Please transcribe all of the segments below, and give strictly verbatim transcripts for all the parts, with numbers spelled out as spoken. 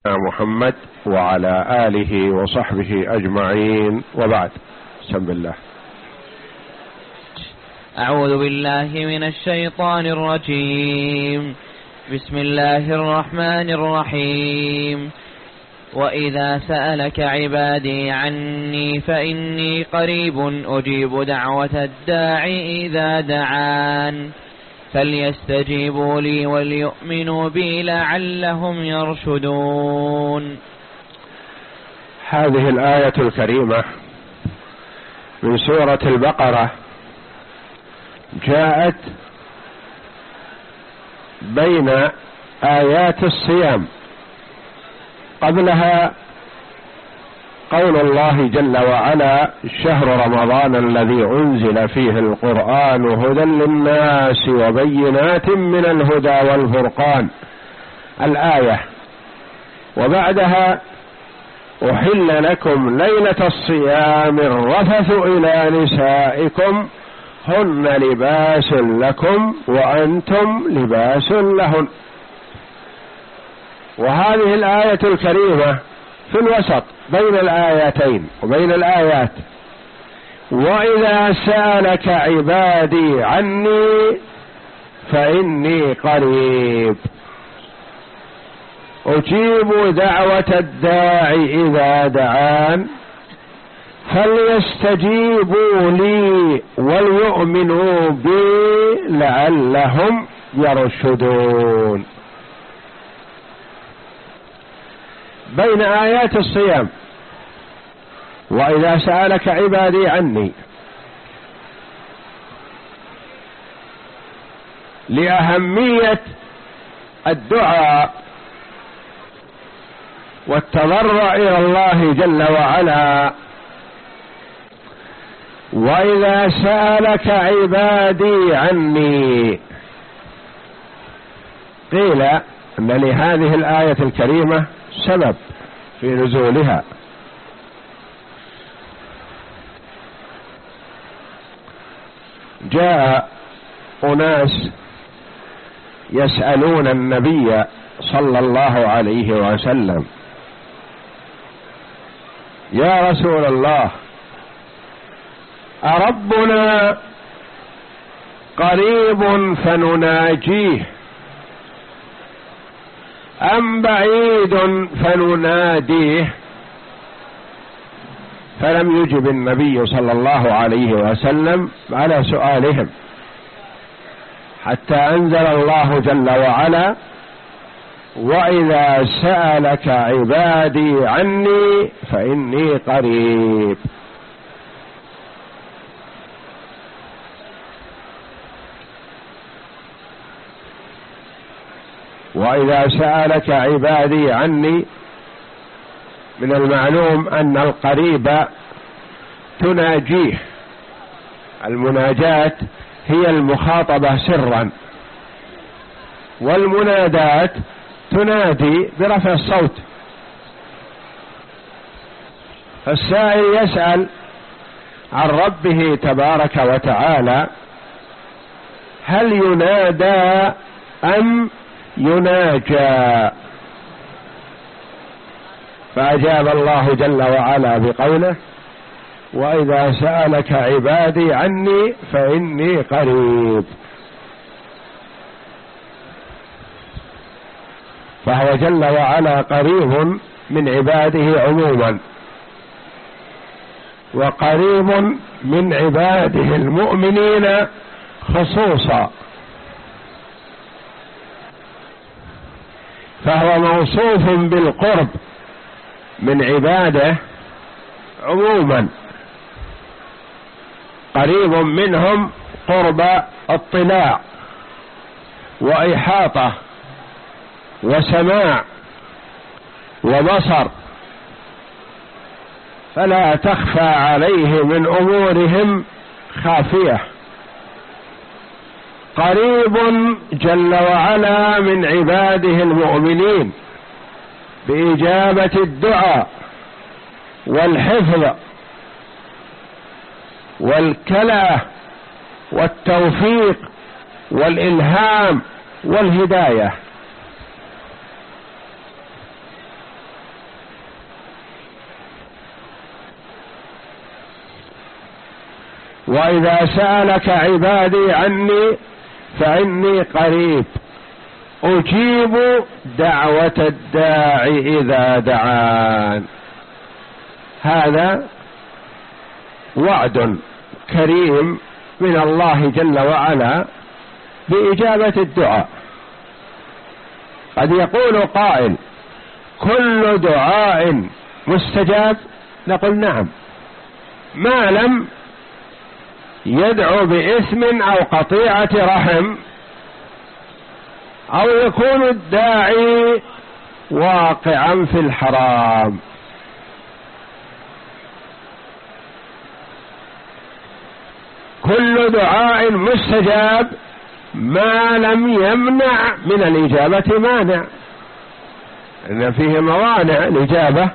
محمد وعلى آله وصحبه أجمعين، وبعد. بسم الله. أعوذ بالله من الشيطان الرجيم. بسم الله الرحمن الرحيم. وإذا سألك عبادي عني فإني قريب أجيب دعوة الداعي إذا دعان فليستجيبوا لي وليؤمنوا بي لعلهم يرشدون. هذه الآية الكريمة من سورة البقرة جاءت بين آيات الصيام. قبلها قول الله جل وعلا: شهر رمضان الذي أنزل فيه القرآن هدى للناس وبينات من الهدى والفرقان، الآية. وبعدها: أحل لكم ليلة الصيام الرفث إلى نسائكم هن لباس لكم وأنتم لباس لهن. وهذه الآية الكريمة في الوسط بين الآيتين وبين الآيات: وإذا سألك عبادي عني فإني قريب أجيب دعوة الداعي إذا دعان فليستجيبوا لي وليؤمنوا بي لعلهم يرشدون. بين آيات الصيام: وإذا سألك عبادي عني، لأهمية الدعاء والتضرع إلى الله جل وعلا. وإذا سألك عبادي عني، قيل أن لهذه الآية الكريمة سبب في نزولها. جاء أناس يسألون النبي صلى الله عليه وسلم: يا رسول الله، أربنا قريب فنناجيه أم بعيد فنناديه؟ فلم يجب النبي صلى الله عليه وسلم على سؤالهم، حتى أنزل الله جل وعلا: وإذا سألك عبادي عني فإني قريب. وإذا سألك عبادي عني، من المعلوم أن القريب تناجيه. المناجاة هي المخاطبة سرا، والمنادات تنادي برفع الصوت. فالسائل يسأل عن ربه تبارك وتعالى: هل ينادى أم يناجى؟ فأجاب الله جل وعلا بقوله: وإذا سألك عبادي عني فإني قريب. فهو جل وعلا قريب من عباده عموما، وقريب من عباده المؤمنين خصوصا. فهو موصوف بالقرب من عباده عموما، قريب منهم قرب اطلاع وإحاطة وسماع وبصر، فلا تخفى عليه من أمورهم خافية. قريب جل وعلا من عباده المؤمنين بإجابة الدعاء والحفظ والكلأ والتوفيق والإلهام والهداية. وإذا سألك عبادي عني فإني قريب أجيب دعوة الداع إذا دعان. هذا وعد كريم من الله جل وعلا بإجابة الدعاء. قد يقول قائل: كل دعاء مستجاب؟ نقول نعم، ما لم يدعو بإثم أو قطيعة رحم أو يكون الداعي واقعا في الحرام. كل دعاء مستجاب ما لم يمنع من الإجابة مانع، إن فيه موانع الإجابة.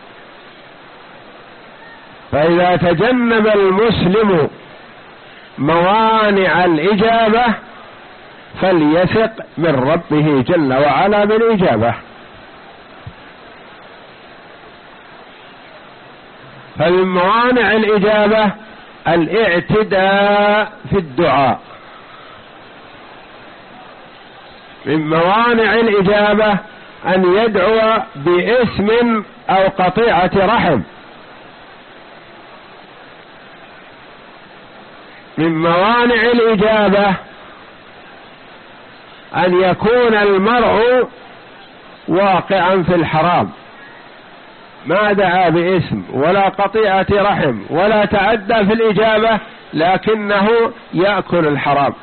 فإذا تجنب المسلم موانع الإجابة فليثق من ربه جل وعلا بالإجابة. فمن موانع الإجابة الاعتداء في الدعاء، من موانع الإجابة أن يدعو بإثم أو قطيعة رحم، من موانع الإجابة أن يكون المرء واقعا في الحرام، ما دعا باسم ولا قطيعة رحم ولا تعدى في الإجابة، لكنه يأكل الحرام،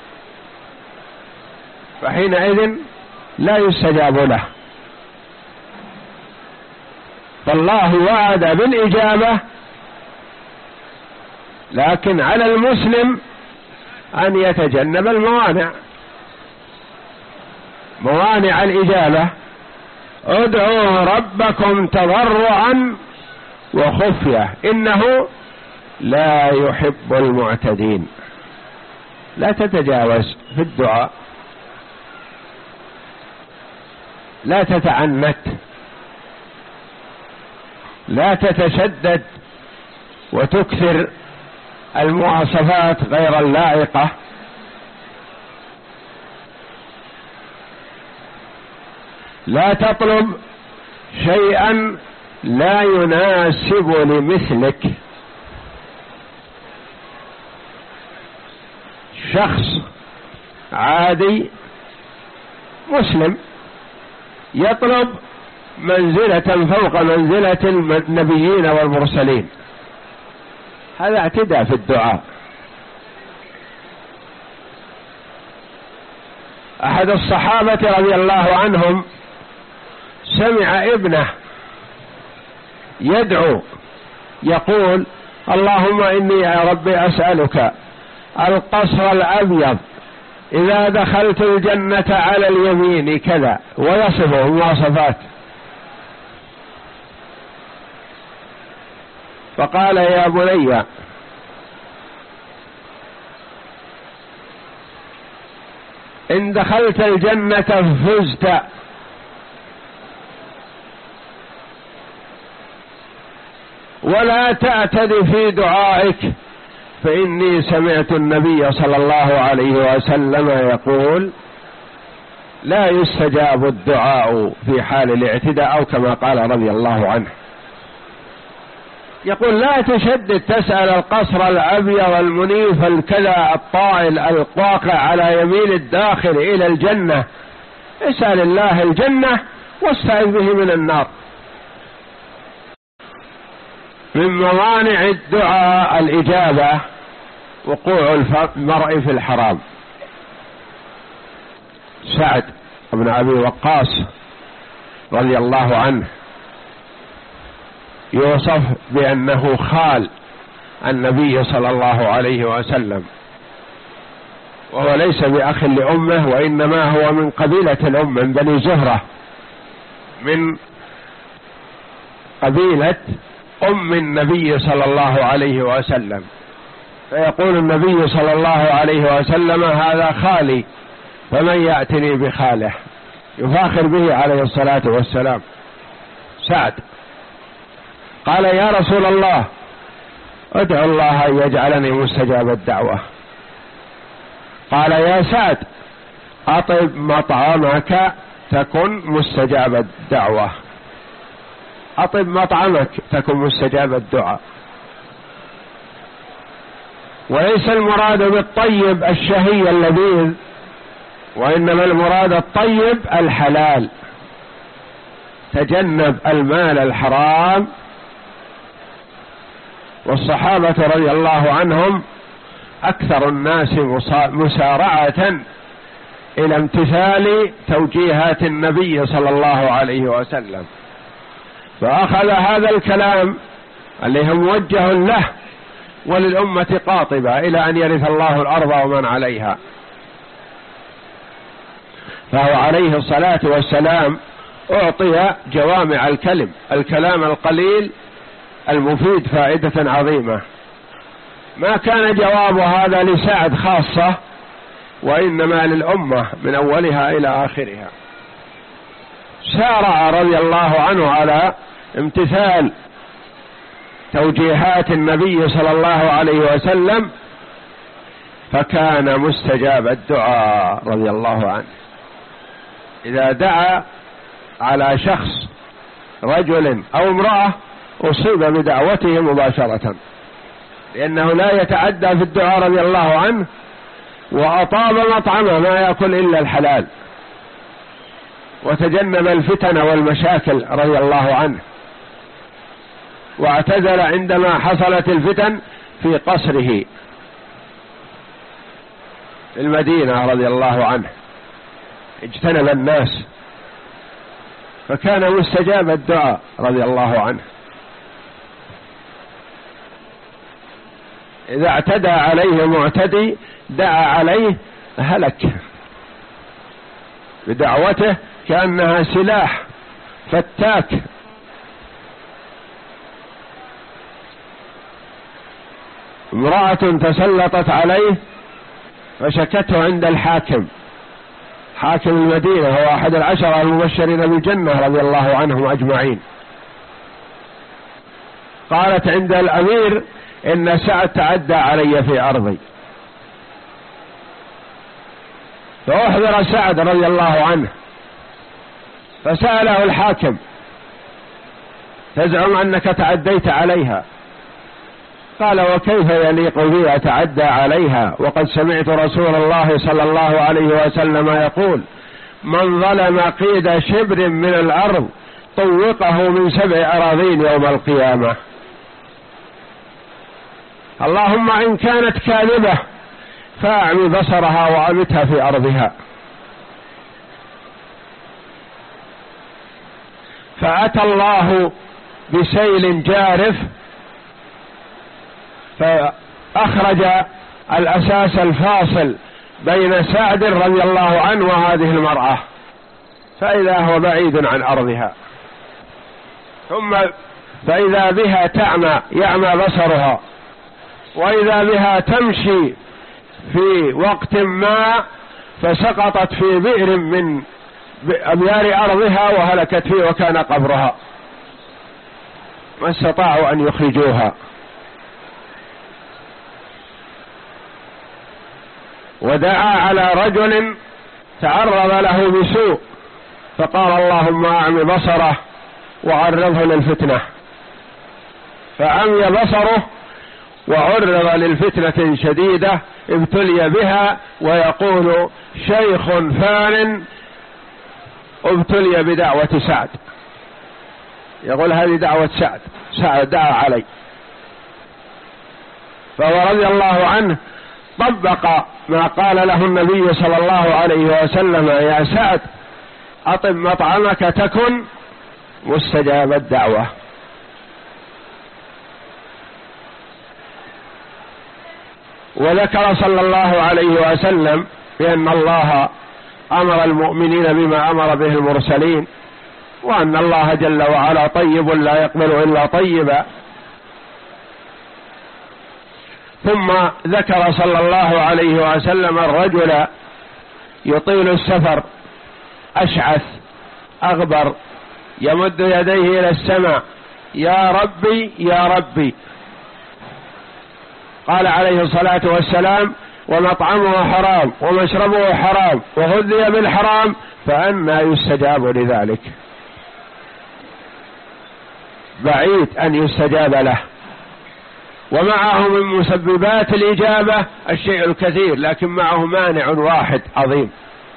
فحينئذ لا يستجاب له. فالله وعد بالإجابة، لكن على المسلم أن يتجنب الموانع. موانع الإجابة: ادعوا ربكم تضرعا وخفية إنه لا يحب المعتدين. لا تتجاوز في الدعاء، لا تتعنت، لا تتشدد وتكثر المواصفات غير اللائقة. لا تطلب شيئا لا يناسب لمثلك. شخص عادي مسلم يطلب منزلة فوق منزلة النبيين والمرسلين، هذا اعتداء في الدعاء. أحد الصحابة رضي الله عنهم سمع ابنه يدعو يقول: اللهم إني يا ربي أسألك القصر الأبيض إذا دخلت الجنة على اليمين كذا، ويصفه مواصفات. فقال: يا بني إن دخلت الجنة فزت، ولا تعتد في دعائك، فإني سمعت النبي صلى الله عليه وسلم يقول: لا يستجاب الدعاء في حال الاعتداء، أو كما قال رضي الله عنه. يقول: لا تشدد تسأل القصر الأبيض المنيف الكذا الطائل الواقع على يمين الداخل إلى الجنة، اسأل الله الجنة واستعذ به من النار. من موانع الدعاء الإجابة وقوع المرء في الحرام. سعد بن أبي وقاص رضي الله عنه يوصف بأنه خال النبي صلى الله عليه وسلم، وهو ليس بأخ لأمه، وإنما هو من قبيلة الأم، من بني زهرة، من قبيلة أم النبي صلى الله عليه وسلم. فيقول النبي صلى الله عليه وسلم: هذا خالي، فمن يأتني بخاله، يفاخر به عليه الصلاة والسلام. سعد قال: يا رسول الله ادعو الله أن يجعلني مستجاب الدعوة. قال يا سعد أطب مطعمك تكن مستجاب الدعوة، أطب مطعمك تكن مستجاب الدعاء. وليس المراد بالطيب الشهي اللذيذ، وإنما المراد الطيب الحلال. تجنب المال الحرام. والصحابة رضي الله عنهم أكثر الناس مسارعة إلى امتثال توجيهات النبي صلى الله عليه وسلم، فأخذ هذا الكلام اللي هو موجه له وللأمة قاطبة إلى أن يرث الله الأرض ومن عليها. فهو عليه الصلاة والسلام أعطي جوامع الكلم، الكلام القليل المفيد فائدة عظيمة. ما كان جواب هذا لسعد خاصة، وإنما للأمة من أولها إلى آخرها. سارع رضي الله عنه على امتثال توجيهات النبي صلى الله عليه وسلم، فكان مستجاب الدعاء رضي الله عنه. إذا دعا على شخص رجل أو امرأة أصيب بدعوته مباشرة، لأنه لا يتعدى في الدعاء رضي الله عنه، وأطاب مطعمه ما يأكل إلا الحلال، وتجنب الفتن والمشاكل رضي الله عنه، واعتزل عندما حصلت الفتن في قصره المدينة رضي الله عنه، اجتنب الناس، فكان مستجاب الدعاء رضي الله عنه. إذا اعتدى عليه معتدي دعا عليه هلك، بدعوته كأنها سلاح فتاك. امرأة تسلطت عليه فشكته عند الحاكم، حاكم المدينة، هو أحد العشرة المبشرين بالجنة رضي الله عنهم أجمعين. قالت عند الأمير إن سعد تعدى علي في أرضي، فأحضر سعد رضي الله عنه، فسأله الحاكم تزعم أنك تعديت عليها؟ قال وكيف يليق بي أتعدى عليها وقد سمعت رسول الله صلى الله عليه وسلم يقول من ظلم قيد شبر من الأرض طوقه من سبع أراضين يوم القيامة. اللهم إن كانت كاذبة فأعمي بصرها وأمتها في أرضها. فأتى الله بسيل جارف فأخرج الأساس الفاصل بين سعد رضي الله عنه وهذه المرأة، فإذا هو بعيد عن أرضها، ثم فإذا بها تعمى يعمى بصرها، وإذا بها تمشي في وقت ما فسقطت في بئر من أبيار أرضها وهلكت فيه وكان قبرها، ما استطاعوا أن يخرجوها. ودعا على رجل تعرض له بسوء فقال اللهم أعمي بصره وعرضه للفتنة، فعمي بصره وعرض للفتنة شديدة ابتلي بها. ويقول شيخ فان ابتلي بدعوة سعد، يقول هذه دعوة سعد، سعد دعا علي. فهو رضي الله عنه طبق ما قال له النبي صلى الله عليه وسلم يا سعد أطب مطعمك تكن مستجاب الدعوة. وذكر صلى الله عليه وسلم بأن الله أمر المؤمنين بما أمر به المرسلين، وأن الله جل وعلا طيب لا يقبل إلا طيبا. ثم ذكر صلى الله عليه وسلم الرجل يطيل السفر أشعث أغبر يمد يديه إلى السماء يا ربي يا ربي، قال عليه الصلاة والسلام: ومطعمه حرام ومشربه حرام وغذي بالحرام فأنى يستجاب لذلك. بعيد أن يستجاب له. ومعه من مسببات الإجابة الشيء الكثير، لكن معه مانع واحد عظيم.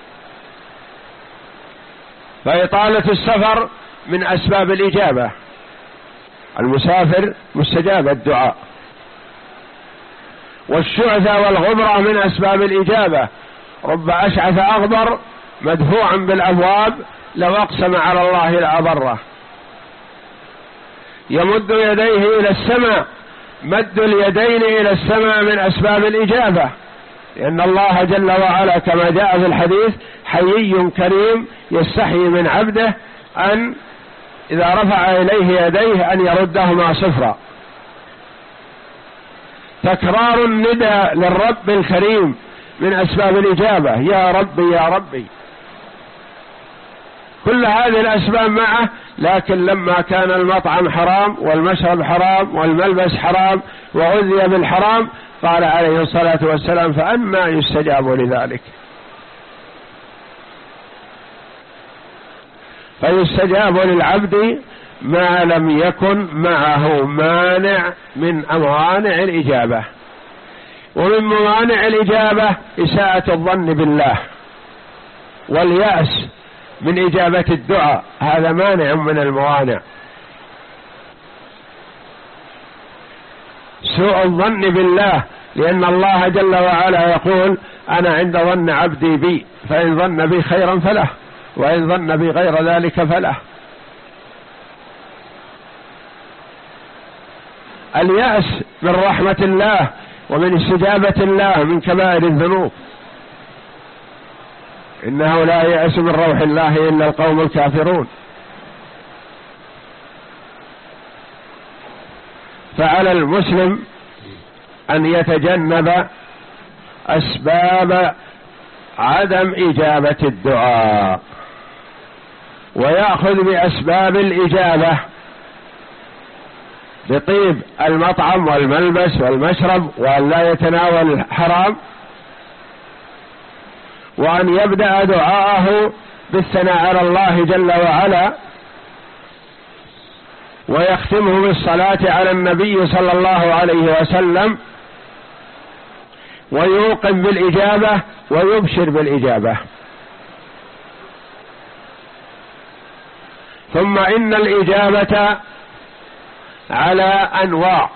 فإطالة السفر من أسباب الإجابة، المسافر مستجاب الدعاء. والشعثة والغبرة من أسباب الإجابة، رب أشعث أغبر مدفوعا بالأبواب لو أقسم على الله لأبره. يمد يديه إلى السماء، مد اليدين إلى السماء من أسباب الإجابة، لأن الله جل وعلا كما جاء في الحديث حيي كريم يستحي من عبده أن إذا رفع إليه يديه أن يردهما صفرا. تكرار الندى للرب الكريم من أسباب الإجابة، يا ربي يا ربي. كل هذه الأسباب معه، لكن لما كان المطعم حرام والمشرب حرام والملبس حرام وغذي بالحرام قال عليه الصلاة والسلام: فأنى يستجاب لذلك. فيستجاب للعبد ما لم يكن معه مانع من موانع الإجابة. ومن موانع الإجابة إساءة الظن بالله واليأس من إجابة الدعاء، هذا مانع من الموانع. سوء الظن بالله، لأن الله جل وعلا يقول: أنا عند ظن عبدي بي، فإن ظن بي خيرا فله، وإن ظن بي غير ذلك فله. اليأس من رحمة الله ومن استجابة الله من كبائر الذنوب. إنه لا يأس من روح الله إلا القوم الكافرون. فعلى المسلم أن يتجنب أسباب عدم إجابة الدعاء، ويأخذ بأسباب الإجابة بطيب المطعم والملبس والمشرب، وأن لا يتناول الحرام، وأن يبدأ دعاءه بالثناء على الله جل وعلا، ويختمه بالصلاة على النبي صلى الله عليه وسلم، ويوقن بالإجابة ويبشر بالإجابة. ثم إن الإجابة على أنواع.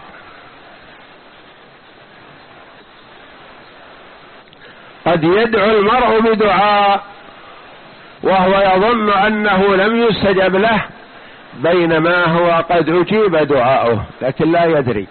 قد يدعو المرء بدعاء وهو يظن أنه لم يستجب له، بينما هو قد أجيب دعاؤه لكن لا يدري.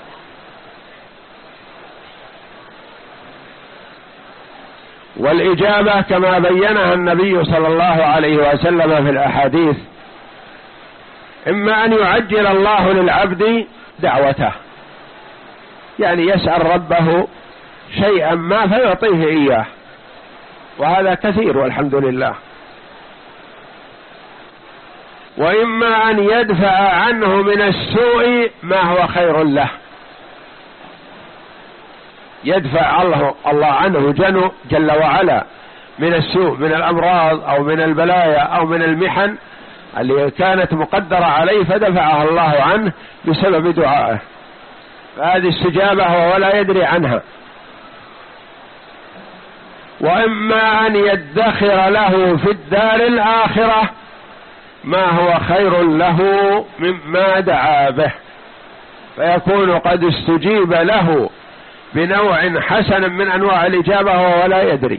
والإجابة كما بينها النبي صلى الله عليه وسلم في الأحاديث: إما أن يعجل الله للعبد دعوته، يعني يسأل ربه شيئا ما فيعطيه إياه، وهذا كثير والحمد لله. وإما أن يدفع عنه من السوء ما هو خير له، يدفع الله, الله عنه جنو جل وعلا من السوء، من الأمراض أو من البلايا أو من المحن اللي كانت مقدرة عليه، فدفعها الله عنه بسبب دعائه، فهذه استجابة هو ولا يدري عنها. وإما أن يدخر له في الدار الآخرة ما هو خير له مما دعا به، فيكون قد استجيب له بنوع حسن من أنواع الإجابة وهو ولا يدري.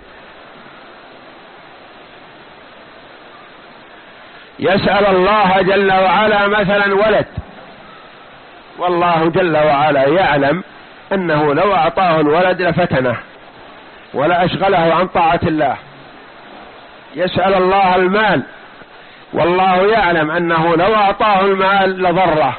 يسأل الله جل وعلا مثلا ولد، والله جل وعلا يعلم أنه لو أعطاه الولد لفتنه ولا أشغله عن طاعة الله. يسأل الله المال، والله يعلم أنه لو أعطاه المال لضره،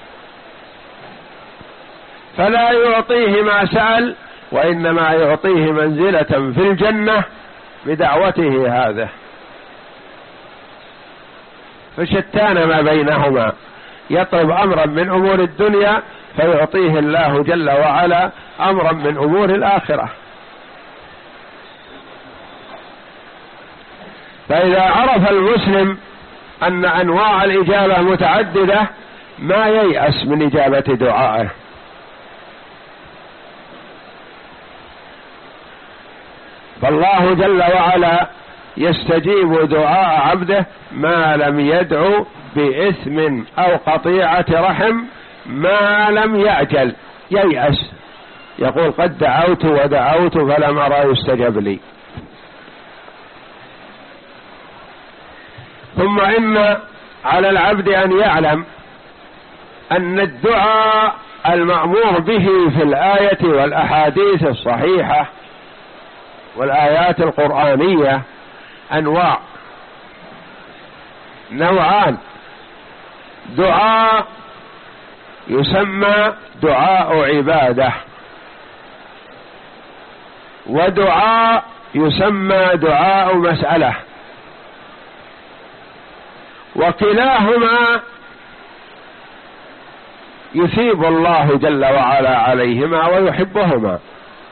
فلا يعطيه ما سأل، وإنما يعطيه منزلة في الجنة بدعوته هذا. فشتان ما بينهما، يطلب أمرا من أمور الدنيا فيعطيه الله جل وعلا أمرا من أمور الآخرة. فإذا عرف المسلم أن أنواع الإجابة متعددة ما ييأس من إجابة دعائه. فالله جل وعلا يستجيب دعاء عبده ما لم يدعو بإثم أو قطيعة رحم، ما لم يعجل ييأس، يقول قد دعوت ودعوت فلم أرى يستجب لي. ثم إن على العبد أن يعلم أن الدعاء المأمور به في الآية والأحاديث الصحيحة والآيات القرآنية أنواع، نوعان: دعاء يسمى دعاء عبادة، ودعاء يسمى دعاء مسألة، وكلاهما يثيب الله جل وعلا عليهما ويحبهما،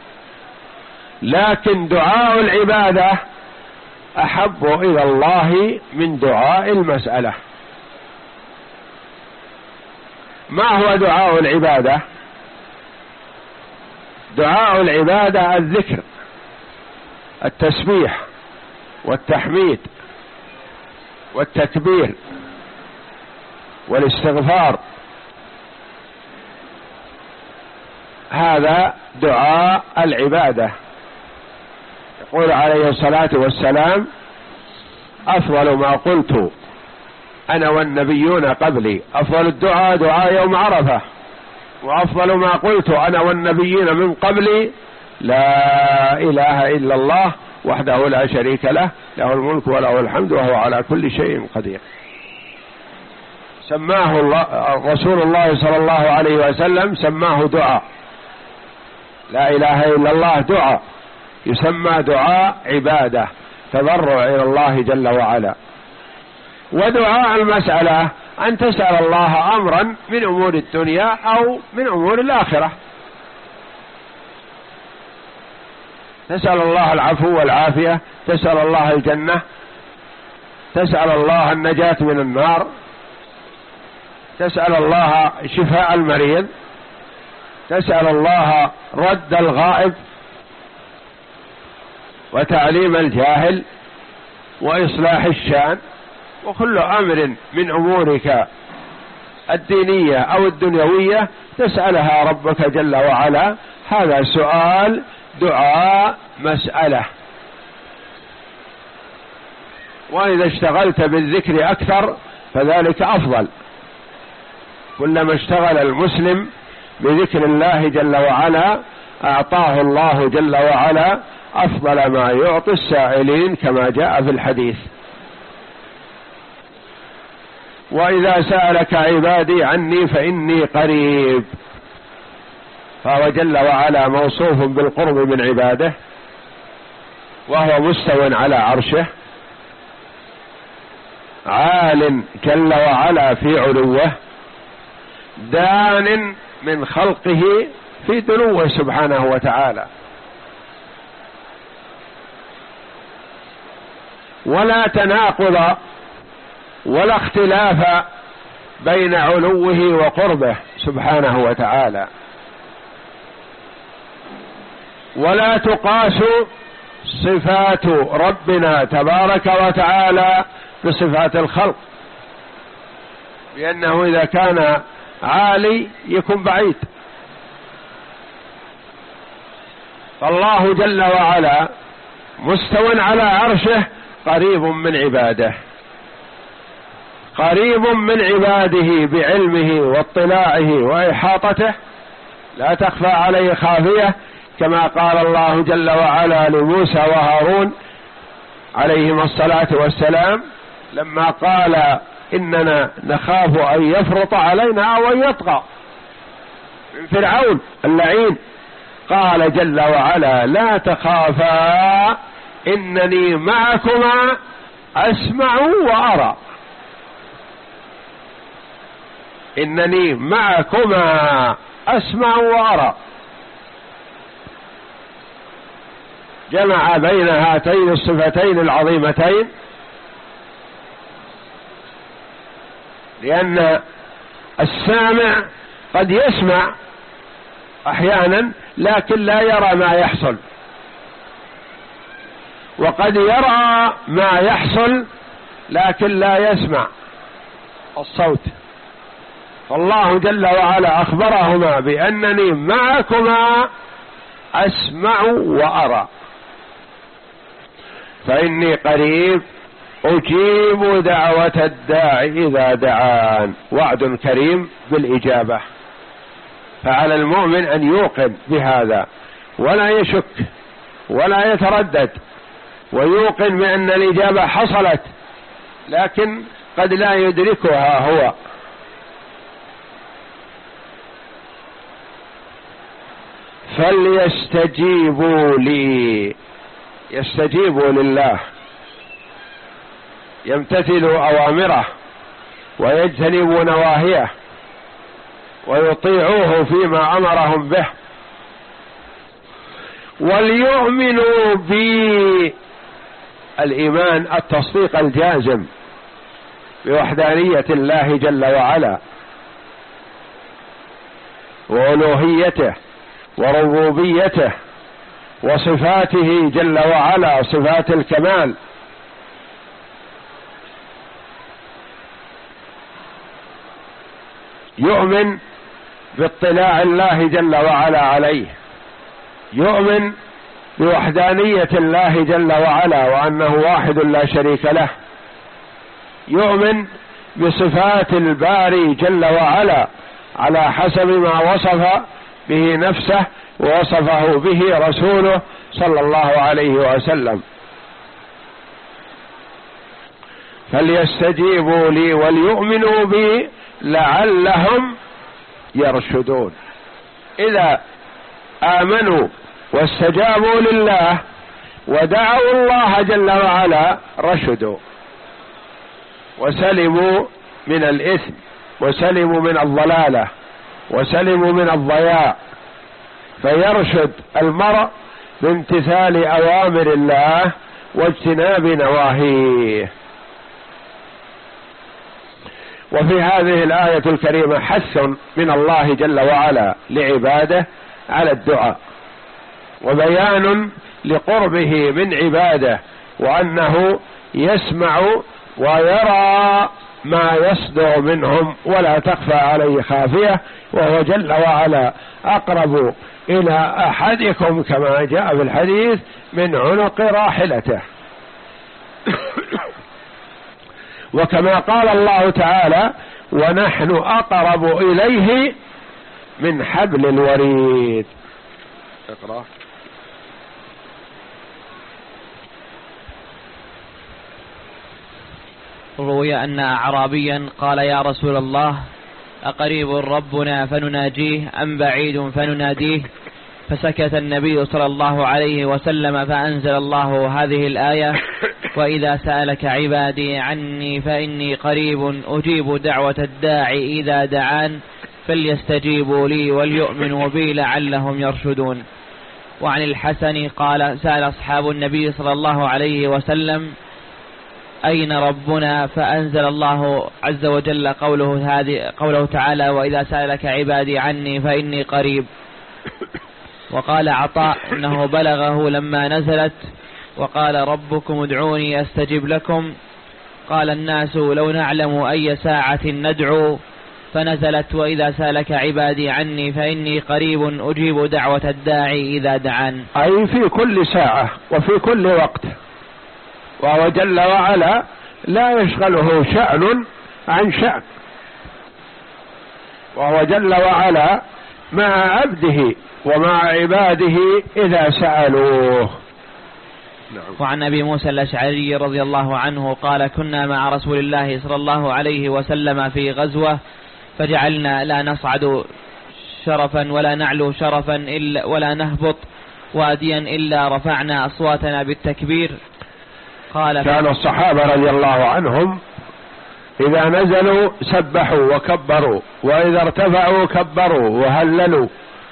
لكن دعاء العبادة أحب إلى الله من دعاء المسألة. ما هو دعاء العبادة؟ دعاء العبادة الذكر، التسبيح والتحميد والتكبير والاستغفار، هذا دعاء العبادة. يقول عليه الصلاة والسلام: أفضل ما قلت أنا والنبيون قبلي، أفضل الدعاء دعاء يوم عرفة، وأفضل ما قلت أنا والنبيين من قبلي لا إله إلا الله وحده لا شريك له، له الملك وله الحمد وهو على كل شيء قدير. سماه الله رسول الله صلى الله عليه وسلم سماه دعاء، لا إله إلا الله دعاء، يسمى دعاء عبادة، تضرع إلى الله جل وعلا. ودعاء المسألة أن تسأل الله أمرا من أمور الدنيا أو من أمور الآخرة، تسأل الله العفو والعافية، تسأل الله الجنة، تسأل الله النجاة من النار، تسأل الله شفاء المريض، تسأل الله رد الغائب وتعليم الجاهل وإصلاح الشان، وكل أمر من أمورك الدينية أو الدنيوية تسألها ربك جل وعلا، هذا سؤال دعاء مسألة. وإذا اشتغلت بالذكر أكثر فذلك أفضل، كلما اشتغل المسلم بذكر الله جل وعلا أعطاه الله جل وعلا أفضل ما يعطي السائلين كما جاء في الحديث: وإذا سألك عبادي عني فإني قريب. فهو جل وعلا موصوف بالقرب من عباده، وهو مستو على عرشه، عال جل وعلا في علوه، دان من خلقه في دنوه سبحانه وتعالى. ولا تناقض ولا اختلاف بين علوه وقربه سبحانه وتعالى، ولا تقاس صفات ربنا تبارك وتعالى بصفات الخلق، لأنه إذا كان عالي يكون بعيد. فالله جل وعلا مستو على عرشه قريب من عباده، قريب من عباده بعلمه واطلاعه وإحاطته، لا تخفى عليه خافية، كما قال الله جل وعلا لموسى وهارون عليهما الصلاة والسلام لما قال إننا نخاف أن يفرط علينا أو أن يطغى من فرعون اللعين، قال جل وعلا: لا تخافا إنني معكما أسمع وأرى. إنني معكما أسمع وأرى، جمع بين هاتين الصفتين العظيمتين، لأن السامع قد يسمع أحيانا لكن لا يرى ما يحصل، وقد يرى ما يحصل لكن لا يسمع الصوت. فالله جل وعلا أخبرهما بأنني معكما أسمع وأرى، فإني قريب أجيب دعوة الداعي إذا دعان، وعد كريم بالإجابة. فعلى المؤمن أن يوقن بهذا ولا يشك ولا يتردد، ويوقن بأن الإجابة حصلت لكن قد لا يدركها هو. فليستجيبوا لي، يستجيبوا لله، يمتثلوا أوامره ويجتنبوا نواهيه ويطيعوه فيما أمرهم به، وليؤمنوا بي. الإيمان التصديق الجازم بوحدانية الله جل وعلا وألوهيته وربوبيته وصفاته جل وعلا، صفات الكمال. يؤمن باطلاع الله جل وعلا عليه، يؤمن بوحدانية الله جل وعلا وأنه واحد لا شريك له، يؤمن بصفات الباري جل وعلا على حسب ما وصف به نفسه ووصفه به رسوله صلى الله عليه وسلم. فليستجيبوا لي وليؤمنوا بي لعلهم يرشدون. إذا آمنوا واستجابوا لله ودعوا الله جل وعلا رشدوا وسلموا من الإثم وسلموا من الضلالة وسلموا من الضياع، فيرشد المرء بامتثال أوامر الله واجتناب نواهيه. وفي هذه الآية الكريمة حث من الله جل وعلا لعباده على الدعاء، وبيان لقربه من عباده وأنه يسمع ويرى ما يصدر منهم ولا تخفى عليه خافية، وهو جل وعلا أقرب إلى أحدكم كما جاء في الحديث من عنق راحلته. وكما قال الله تعالى ونحن أقرب إليه من حبل الوريد. اقرأ. روي أن أعرابيا قال يا رسول الله أقريب ربنا فنناجيه أم بعيد فنناديه؟ فسكت النبي صلى الله عليه وسلم فأنزل الله هذه الآية وإذا سألك عبادي عني فإني قريب أجيب دعوة الداعي إذا دعان فليستجيبوا لي وليؤمنوا بي لعلهم يرشدون. وعن الحسن قال سأل أصحاب النبي صلى الله عليه وسلم أين ربنا؟ فأنزل الله عز وجل قوله, هذه قوله تعالى وإذا سألك عبادي عني فإني قريب. وقال عطاء إنه بلغه لما نزلت وقال ربكم ادعوني أستجب لكم، قال الناس لو نعلم أي ساعة ندعو، فنزلت وإذا سألك عبادي عني فإني قريب أجيب دعوة الداعي إذا دعان، أي في كل ساعة وفي كل وقت. وهو جل وعلا لا يشغله شأن عن شأن، وهو جل وعلا مع عبده ومع عباده إذا سألوه. وعن أبي موسى الأشعري رضي الله عنه قال كنا مع رسول الله صلى الله عليه وسلم في غزوة فجعلنا لا نصعد شرفا ولا نعلو شرفا إلا ولا نهبط واديا إلا رفعنا أصواتنا بالتكبير. قال كان الصحابة رضي الله عنهم إذا نزلوا سبحوا وكبروا، وإذا ارتفعوا كبروا وهللوا،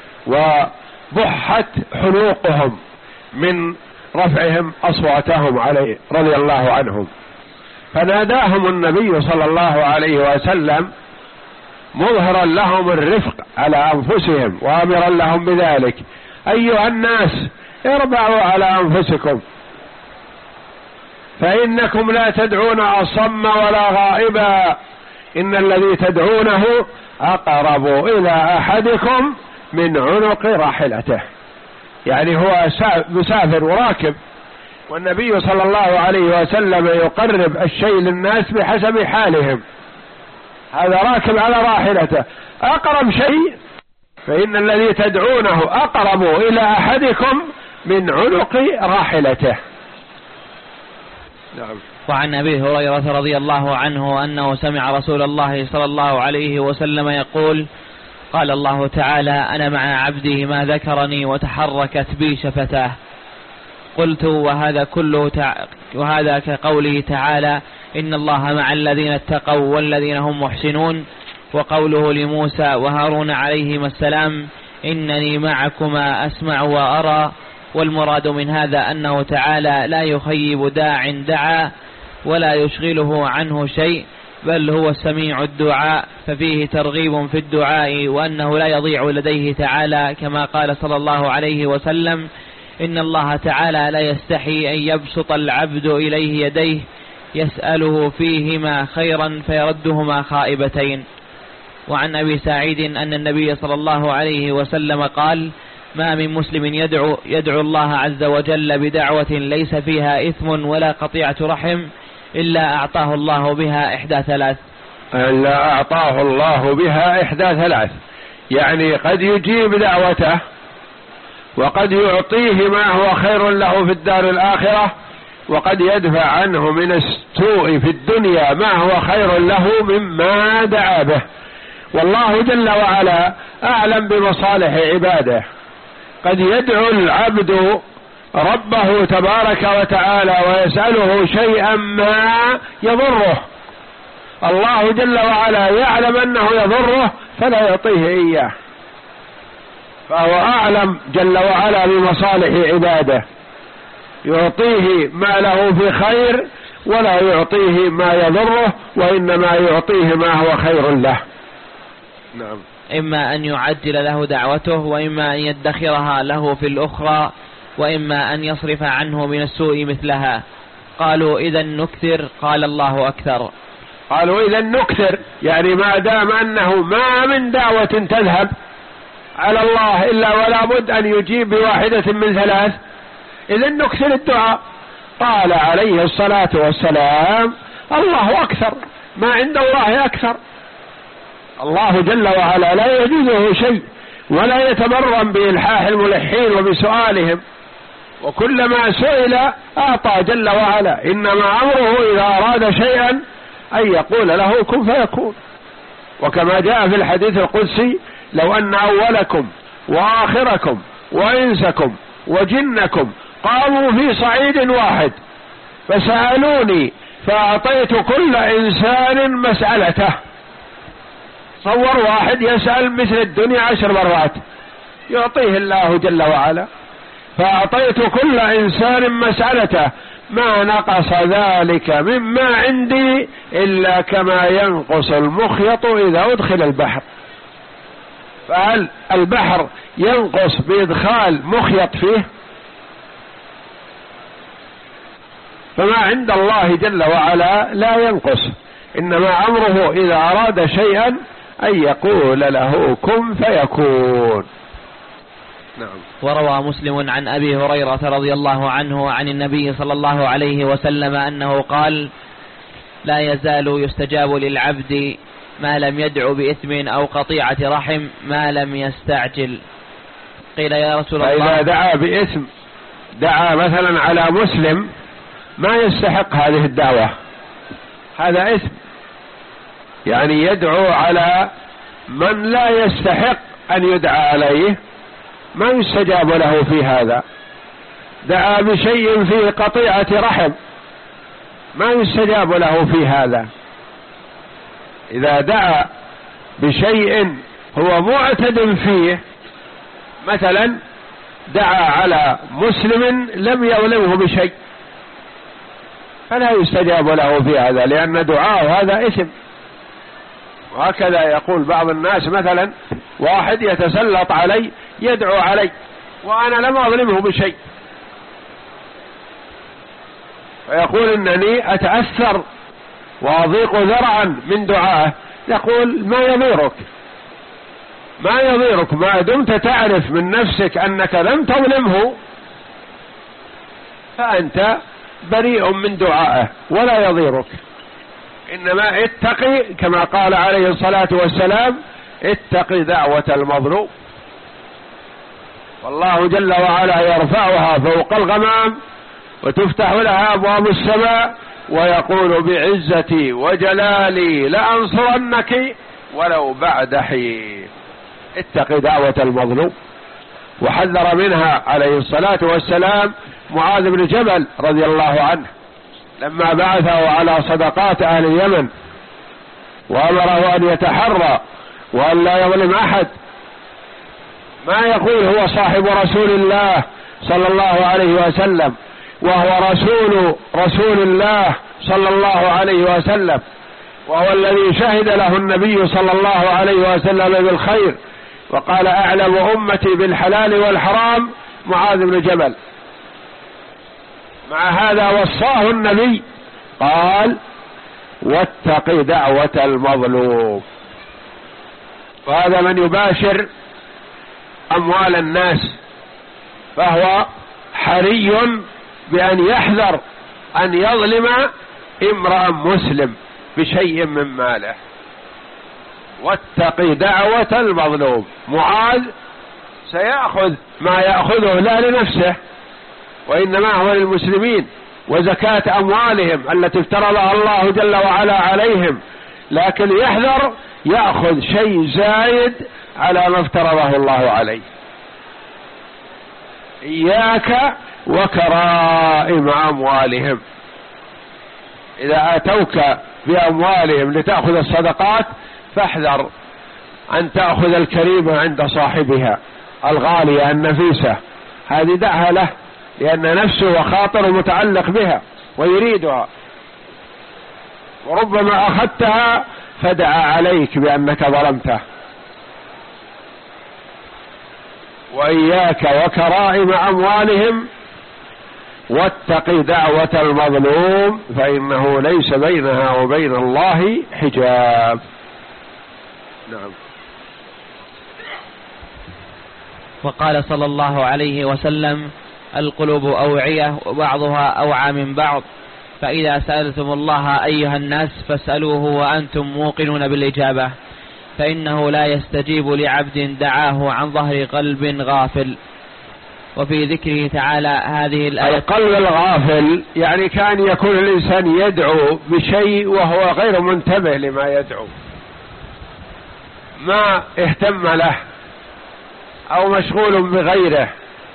وبحت حلوقهم من رفعهم أصواتهم عليه رضي الله عنهم. فناداهم النبي صلى الله عليه وسلم مظهرا لهم الرفق على أنفسهم وآمرا لهم بذلك: أيها الناس اربعوا على أنفسكم، فإنكم لا تدعون أصم ولا غائبا، إن الذي تدعونه أقرب إلى أحدكم من عنق راحلته. يعني هو مسافر وراكب، والنبي صلى الله عليه وسلم يقرب الشيء للناس بحسب حالهم. هذا راكب على راحلته، أقرب شيء فإن الذي تدعونه أقرب إلى أحدكم من عنق راحلته. نعم. وعن أبي هريرة رضي الله عنه أنه سمع رسول الله صلى الله عليه وسلم يقول: قال الله تعالى: أنا مع عبده ما ذكرني وتحركت بي شفتاه. قلت: وهذا كله تع... وهذا كقوله تعالى: إن الله مع الذين اتقوا والذين هم محسنون، وقوله لموسى وهارون عليهما السلام: إنني معكما أسمع وأرى. والمراد من هذا أنه تعالى لا يخيب داع دعا ولا يشغله عنه شيء، بل هو السميع الدعاء، ففيه ترغيب في الدعاء، وأنه لا يضيع لديه تعالى، كما قال صلى الله عليه وسلم: إن الله تعالى لا يستحي أن يبسط العبد إليه يديه يسأله فيهما خيرا فيردهما خائبتين. وعن أبي سعيد أن النبي صلى الله عليه وسلم قال: ما من مسلم يدعو, يدعو الله عز وجل بدعوة ليس فيها إثم ولا قطيعة رحم إلا أعطاه الله بها إحدى ثلاث. إلا أعطاه الله بها إحدى ثلاث، يعني قد يجيب دعوته، وقد يعطيه ما هو خير له في الدار الآخرة، وقد يدفع عنه من السوء في الدنيا ما هو خير له مما دعا به. والله جل وعلا أعلم بمصالح عباده. قد يدعو العبد ربه تبارك وتعالى ويسأله شيئا ما يضره، الله جل وعلا يعلم أنه يضره فلا يعطيه إياه، فهو أعلم جل وعلا بمصالح عباده، يعطيه ما له في خير ولا يعطيه ما يضره، وإنما يعطيه ما هو خير له. نعم. إما أن يعجل له دعوته، وإما أن يدخرها له في الأخرى، وإما أن يصرف عنه من السوء مثلها. قالوا: إذا نكثر. قال: الله أكثر. قالوا: إذا نكثر، يعني ما دام أنه ما من دعوة تذهب على الله إلا ولا بد أن يجيب بواحدة من ثلاث، إذا نكثر الدعاء. قال عليه الصلاة والسلام: الله أكثر، ما عند الله أكثر. الله جل وعلا لا يجوزه شيء، ولا يتمرن بإلحاح الملحين وبسؤالهم، وكلما سئل أعطى جل وعلا. إنما أمره إذا أراد شيئا أن يقول له كن فيكون. وكما جاء في الحديث القدسي: لو أن أولكم وآخركم وإنسكم وجنكم قاموا في صعيد واحد فسألوني فأعطيت كل إنسان مسألته. تصور واحد يسأل مثل الدنيا عشر مرات يعطيه الله جل وعلا، فأعطيت كل إنسان مسألته ما نقص ذلك مما عندي إلا كما ينقص المخيط إذا أدخل البحر. فهل البحر ينقص بإدخال مخيط فيه؟ فما عند الله جل وعلا لا ينقص، إنما أمره إذا أراد شيئا أن يقول له كن فيكون. نعم. وروى مسلم عن أبي هريرة رضي الله عنه عن النبي صلى الله عليه وسلم أنه قال: لا يزال يستجاب للعبد ما لم يدع بإثم أو قطيعة رحم ما لم يستعجل. قيل: يا رسول الله، فإذا دعا بإثم، دعا مثلا على مسلم ما يستحق هذه الدعوة، هذا إثم، يعني يدعو على من لا يستحق أن يدعى عليه، ما يستجاب له في هذا. دعا بشيء فيه قطيعة رحم ما يستجاب له في هذا. إذا دعا بشيء هو معتد فيه، مثلا دعا على مسلم لم يظلمه بشيء، فلا يستجاب له في هذا، لأن دعاءه هذا إثم. وهكذا يقول بعض الناس، مثلا واحد يتسلط علي يدعو علي وأنا لم أظلمه بشيء، فيقول إنني أتأثر وأضيق ذرعا من دعائه. يقول ما يضيرك، ما يضيرك ما دمت تعرف من نفسك أنك لم تظلمه، فأنت بريء من دعائه ولا يضيرك. إنما اتقي كما قال عليه الصلاة والسلام: اتقي دعوة المظلوم. والله جل وعلا يرفعها فوق الغمام وتفتح لها أبواب السماء ويقول: بعزتي وجلالي لأنصرنك ولو بعد حين. اتقي دعوة المظلوم. وحذر منها عليه الصلاة والسلام معاذ بن جبل رضي الله عنه لما بعثه على صدقات أهل اليمن، وأمره أن يتحرى وأن لا يظلم أحد. ما يقول هو صاحب رسول الله صلى الله عليه وسلم، وهو رسول رسول الله صلى الله عليه وسلم، وهو الذي شهد له النبي صلى الله عليه وسلم بالخير، وقال: أعلم أمتي بالحلال والحرام معاذ بن جبل. مع هذا وصاه النبي قال: واتق دعوة المظلوم. وهذا من يباشر أموال الناس، فهو حري بأن يحذر أن يظلم امرأ مسلم بشيء من ماله. واتق دعوة المظلوم. معاذ سيأخذ ما يأخذه لا لنفسه، وإنما هو للمسلمين، وزكاة أموالهم التي افترضها الله جل وعلا عليهم، لكن يحذر يأخذ شيء زايد على ما افترضه الله عليه. إياك وكرائم أموالهم. إذا أتوك بأموالهم لتأخذ الصدقات فاحذر أن تأخذ الكريمة عند صاحبها الغالية النفيسة، هذه دعها له، لأن نفسه وخاطره متعلق بها ويريدها، وربما أخذتها فدعا عليك بأنك ظلمته. وإياك وكرائم أموالهم واتق دعوة المظلوم فإنه ليس بينها وبين الله حجاب. نعم. وقال صلى الله عليه وسلم: القلوب أوعية وبعضها أوعى من بعض، فإذا سألتم الله أيها الناس فاسألوه وأنتم موقنون بالإجابة، فإنه لا يستجيب لعبد دعاه عن ظهر قلب غافل. وفي ذكره تعالى هذه الآية: القلب الغافل يعني كان يكون الإنسان يدعو بشيء وهو غير منتبه لما يدعو، ما اهتم له أو مشغول بغيره.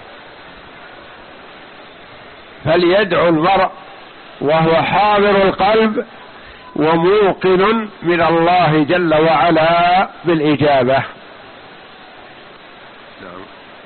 فليدعو المرء وهو حاضر القلب وموقن من الله جل وعلا بالإجابة. نعم.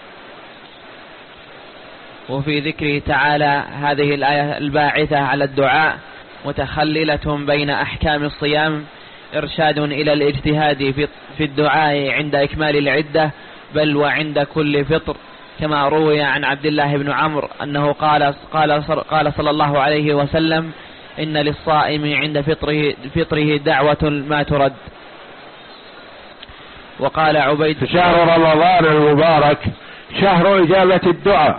وفي ذكره تعالى هذه الآية الباعثة على الدعاء متخللة بين أحكام الصيام، إرشاد إلى الاجتهاد في الدعاء عند إكمال العدة بل وعند كل فطر، كما روي عن عبد الله بن عمرو أنه قال قال قال صلى الله عليه وسلم: إن للصائم عند فطره فطره دعوة ما ترد. وقال عبيد: شهر رمضان المبارك شهر إجابة الدعاء،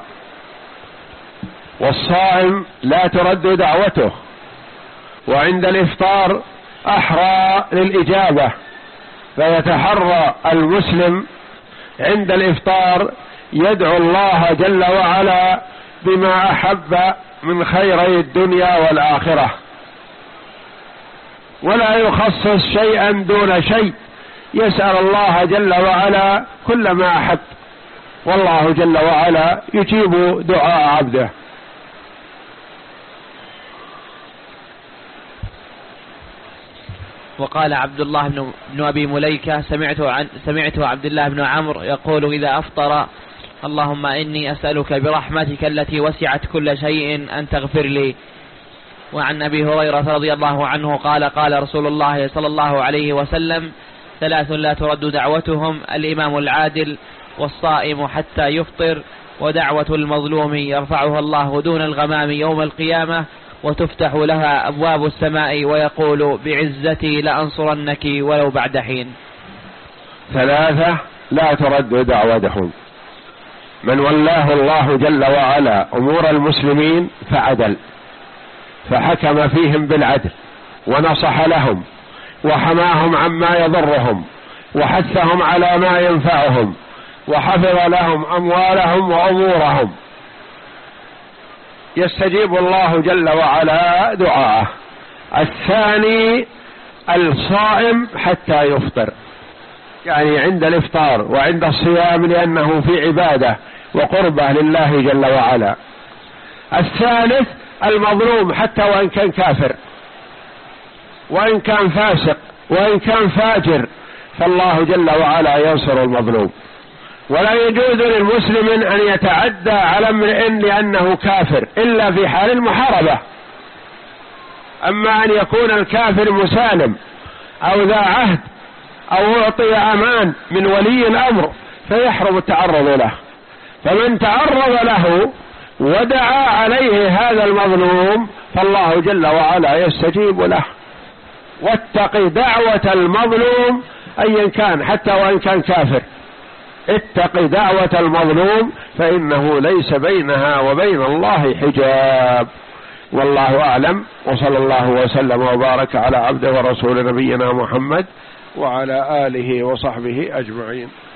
والصائم لا ترد دعوته، وعند الإفطار أحرى للإجابة، فيتحرى المسلم عند الإفطار يدعو الله جل وعلا بما أحب من خيري الدنيا والآخرة، ولا يخصص شيئا دون شيء، يسأل الله جل وعلا كل ما أحب، والله جل وعلا يجيب دعاء عبده. وقال عبد الله بن, بن أبي مليكة سمعت, عن سمعت عبد الله بن عمرو يقول إذا أفطر اللهم إني أسألك برحمتك التي وسعت كل شيء أن تغفر لي. وعن أبي هريرة رضي الله عنه قال قال رسول الله صلى الله عليه وسلم ثلاث لا ترد دعوتهم الإمام العادل والصائم حتى يفطر ودعوة المظلوم يرفعها الله دون الغمام يوم القيامة وتفتح لها أبواب السماء ويقول بعزتي لأنصرنك ولو بعد حين. ثلاثة لا ترد دعوتهم: من ولاه الله جل وعلا أمور المسلمين فعدل فحكم فيهم بالعدل ونصح لهم وحماهم عما يضرهم وحثهم على ما ينفعهم وحفظ لهم أموالهم وأمورهم، يستجيب الله جل وعلا دعاءه. الثاني الصائم حتى يفطر، يعني عند الإفطار وعند الصيام لأنه في عبادة وقربة لله جل وعلا. الثالث المظلوم حتى وإن كان كافر وإن كان فاسق وإن كان فاجر فالله جل وعلا ينصر المظلوم. ولا يجوز للمسلم أن يتعدى على امرئ لأنه كافر إلا في حال المحاربة. أما أن يكون الكافر مسالم أو ذا عهد أو أعطي أمان من ولي الأمر فيحرم التعرض له. فمن تعرض له ودعا عليه هذا المظلوم فالله جل وعلا يستجيب له. واتق دعوة المظلوم أيا كان حتى وإن كان كافر، اتق دعوة المظلوم فإنه ليس بينها وبين الله حجاب. والله أعلم، وصلى الله وسلم وبارك على عبده ورسول نبينا محمد وعلى آله وصحبه أجمعين.